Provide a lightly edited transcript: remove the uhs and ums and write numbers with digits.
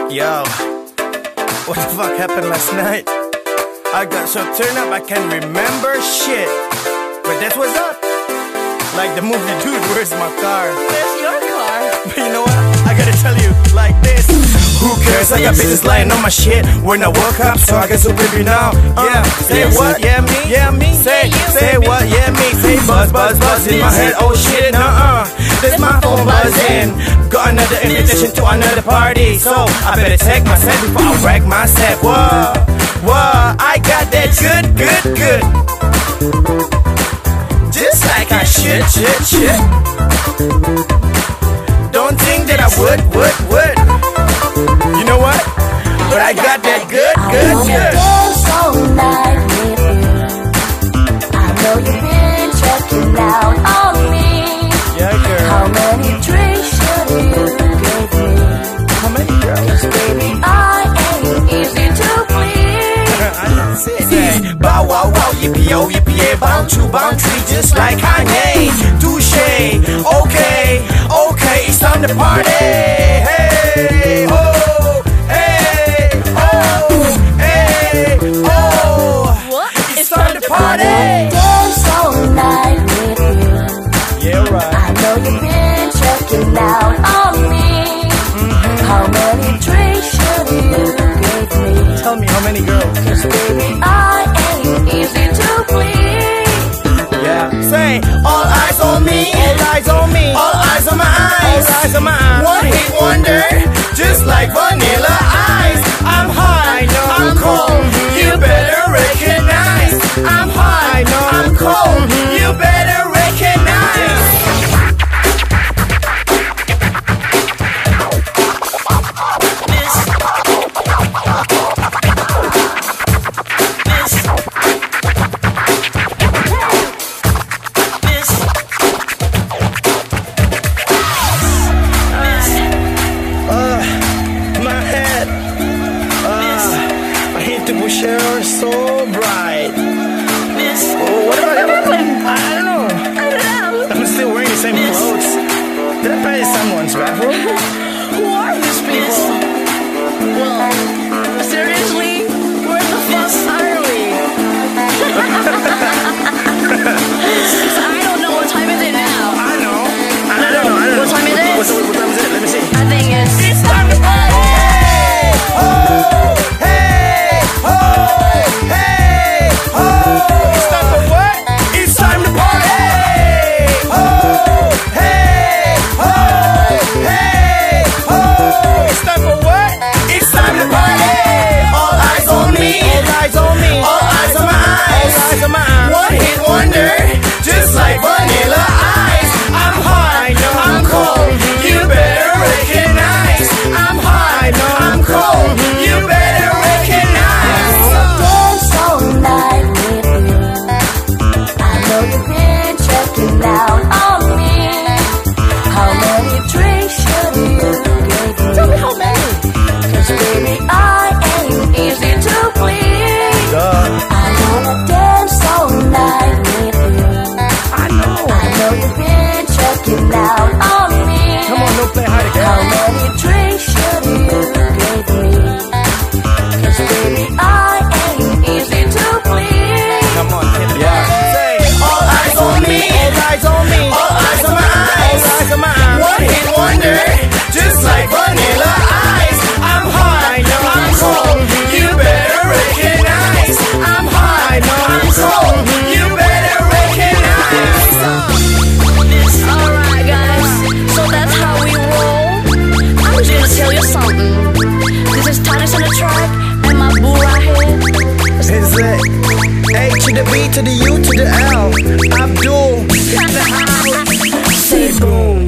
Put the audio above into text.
Yo, what the fuck happened last night? I got so turned up I can't remember shit. But that's what's up. Like the movie, dude, where's my car? Where's your car? But you know what? I gotta tell you like this. Who cares? I got bitches lying on my shit when I woke up, so I guess so baby now. Yeah, say what? Yeah me. Yeah me. Say what? Yeah me. Say buzz in my head. Oh shit, This my phone buzzing. Got another invitation to another party, so I better check myself before I wreck myself. Whoa, I got that good. Just like I should. Don't think that I would. You know what? But I got that good. Dance all night with you. I know you've been checking out on me. Yeah, girl. How many drinks should you give me? How many, girl? 'Cause baby, I ain't easy to please. I didn't say that. Bow wow, yippee-yo, yippee-yay, bound tree, just like Kanye. Touche, okay, it's time to party. Hey, oh, hey, oh, What? it's time to party. Dance all night with you. Yeah, right. I know you've been checking out on me. How many drinks should you give me? Tell me how many, girls? 'Cause baby, I ain't easy to please. Yeah. Say, all eyes on me. All eyes on me. All eyes on my eyes. All eyes on my eyes. One hit wonder, just like Vanilla Ice. I'm high, I'm cold. You better recognize. I'm high, I'm cold. You better recognize. My head, I hit the bush air so bright. Oh, what about everything? I don't know. I'm still wearing the same clothes. Did I pay someone's bathroom? Who are these people? Well, seriously? Where the fuck are we? I don't know. What time is it now? I know. What time is it? What time is it? Let me see. I think it's Time to party! It's time for what? It's time to party! It's time for what? It's time to party! All eyes on me. All eyes on me. All eyes on my eyes. All eyes on my eyes. One hit wonder, just like Vanilla Ice. I'm high, I'm cold. You better recognize. I'm high, I'm cold. You better recognize. Dance all night with you. I know you've been checking out on me. How many drinks should you give me? Tell me how many. 'Cause baby, I ain't easy to please. I wanna dance all night with you. I know. I know you've been checking out on me. Come on, don't play hide again. How many drinks should you give me? 'Cause baby, I ain't easy to please. Come on, hit it. Yeah. Say, all eyes on me. All eyes on me. All eyes on my eyes. All eyes on my eyes. One hit wonder, just like Vanilla Ice. I'm high, I'm cold. You better recognize. I'm high, I'm cold. You better recognize. Alright, guys. So that's how we roll. I'm just gonna tell you something. This is Thomas on the track, and my boo right here. Is it A to the B to the U to the L? Abdul. Have a house. Say boom.